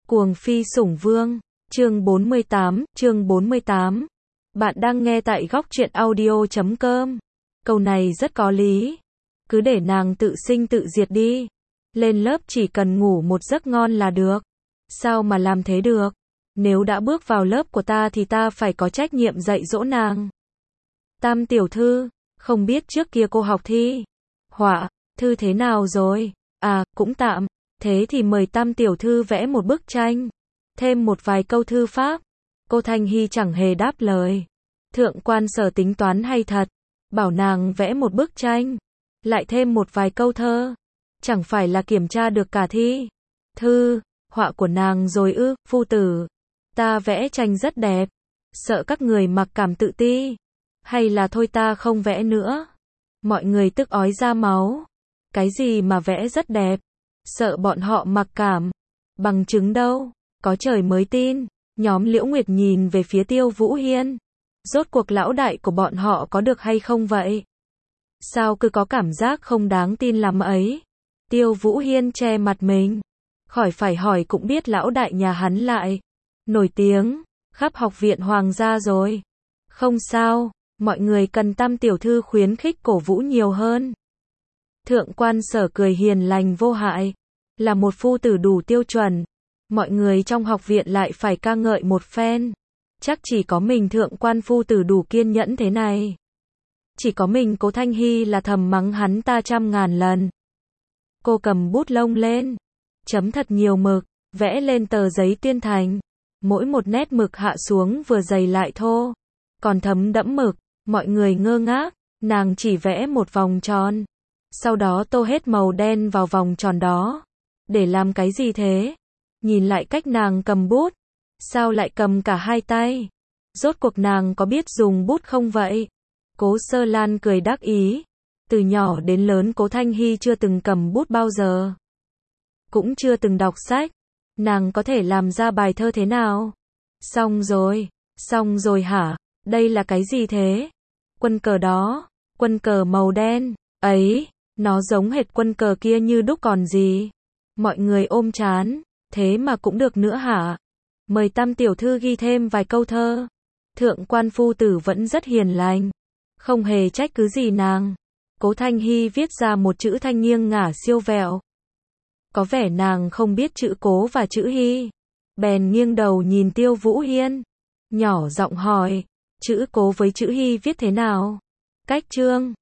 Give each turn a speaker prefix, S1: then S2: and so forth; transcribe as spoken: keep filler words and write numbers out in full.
S1: Cuồng phi sủng vương, chương bốn mươi tám, chương bốn mươi tám. Bạn đang nghe tại góc truyện audio chấm com. Câu này rất có lý. Cứ để nàng tự sinh tự diệt đi. Lên lớp chỉ cần ngủ một giấc ngon là được. Sao mà làm thế được? Nếu đã bước vào lớp của ta thì ta phải có trách nhiệm dạy dỗ nàng. Tam tiểu thư, không biết trước kia cô học thi họa, thư thế nào rồi? À, cũng tạm. Thế thì mời Tam tiểu thư vẽ một bức tranh. Thêm một vài câu thư pháp. Cô Thanh Hy chẳng hề đáp lời. Thượng quan Sở tính toán hay thật. Bảo nàng vẽ một bức tranh. Lại thêm một vài câu thơ. Chẳng phải là kiểm tra được cả thi thư họa của nàng rồi ư? Phu tử, ta vẽ tranh rất đẹp. Sợ các người mặc cảm tự ti. Hay là thôi ta không vẽ nữa. Mọi người tức ói ra máu. Cái gì mà vẽ rất đẹp? Sợ bọn họ mặc cảm. Bằng chứng đâu? Có trời mới tin. Nhóm Liễu Nguyệt nhìn về phía Tiêu Vũ Hiên. Rốt cuộc lão đại của bọn họ có được hay không vậy? Sao cứ có cảm giác không đáng tin lắm ấy? Tiêu Vũ Hiên che mặt mình. Khỏi phải hỏi cũng biết lão đại nhà hắn lại nổi tiếng khắp học viện hoàng gia rồi. Không sao, mọi người cần Tam tiểu thư khuyến khích cổ vũ nhiều hơn. Thượng quan Sở cười hiền lành vô hại. Là một phu tử đủ tiêu chuẩn. Mọi người trong học viện lại phải ca ngợi một phen. Chắc chỉ có mình thượng quan phu tử đủ kiên nhẫn thế này. Chỉ có mình Cố Thanh Hy là thầm mắng hắn ta trăm ngàn lần. Cô cầm bút lông lên. Chấm thật nhiều mực. Vẽ lên tờ giấy tuyên thành. Mỗi một nét mực hạ xuống vừa dày lại thô. Còn thấm đẫm mực. Mọi người ngơ ngác. Nàng chỉ vẽ một vòng tròn. Sau đó tô hết màu đen vào vòng tròn đó. Để làm cái gì thế? Nhìn lại cách nàng cầm bút. Sao lại cầm cả hai tay? Rốt cuộc nàng có biết dùng bút không vậy? Cố Sơ Lan cười đắc ý. Từ nhỏ đến lớn Cố Thanh Hy chưa từng cầm bút bao giờ. Cũng chưa từng đọc sách. Nàng có thể làm ra bài thơ thế nào? Xong rồi. Xong rồi hả? Đây là cái gì thế? Quân cờ đó. Quân cờ màu đen. Ấy, nó giống hệt quân cờ kia như đúc còn gì. Mọi người ôm chán. Thế mà cũng được nữa hả? Mời Tam tiểu thư ghi thêm vài câu thơ. Thượng quan phu tử vẫn rất hiền lành. Không hề trách cứ gì nàng. Cố Thanh Hy viết ra một chữ thanh nghiêng ngả siêu vẹo. Có vẻ nàng không biết chữ Cố và chữ Hy. Bèn nghiêng đầu nhìn Tiêu Vũ Hiên. Nhỏ giọng hỏi. Chữ Cố với chữ Hy viết thế nào? Cách chương.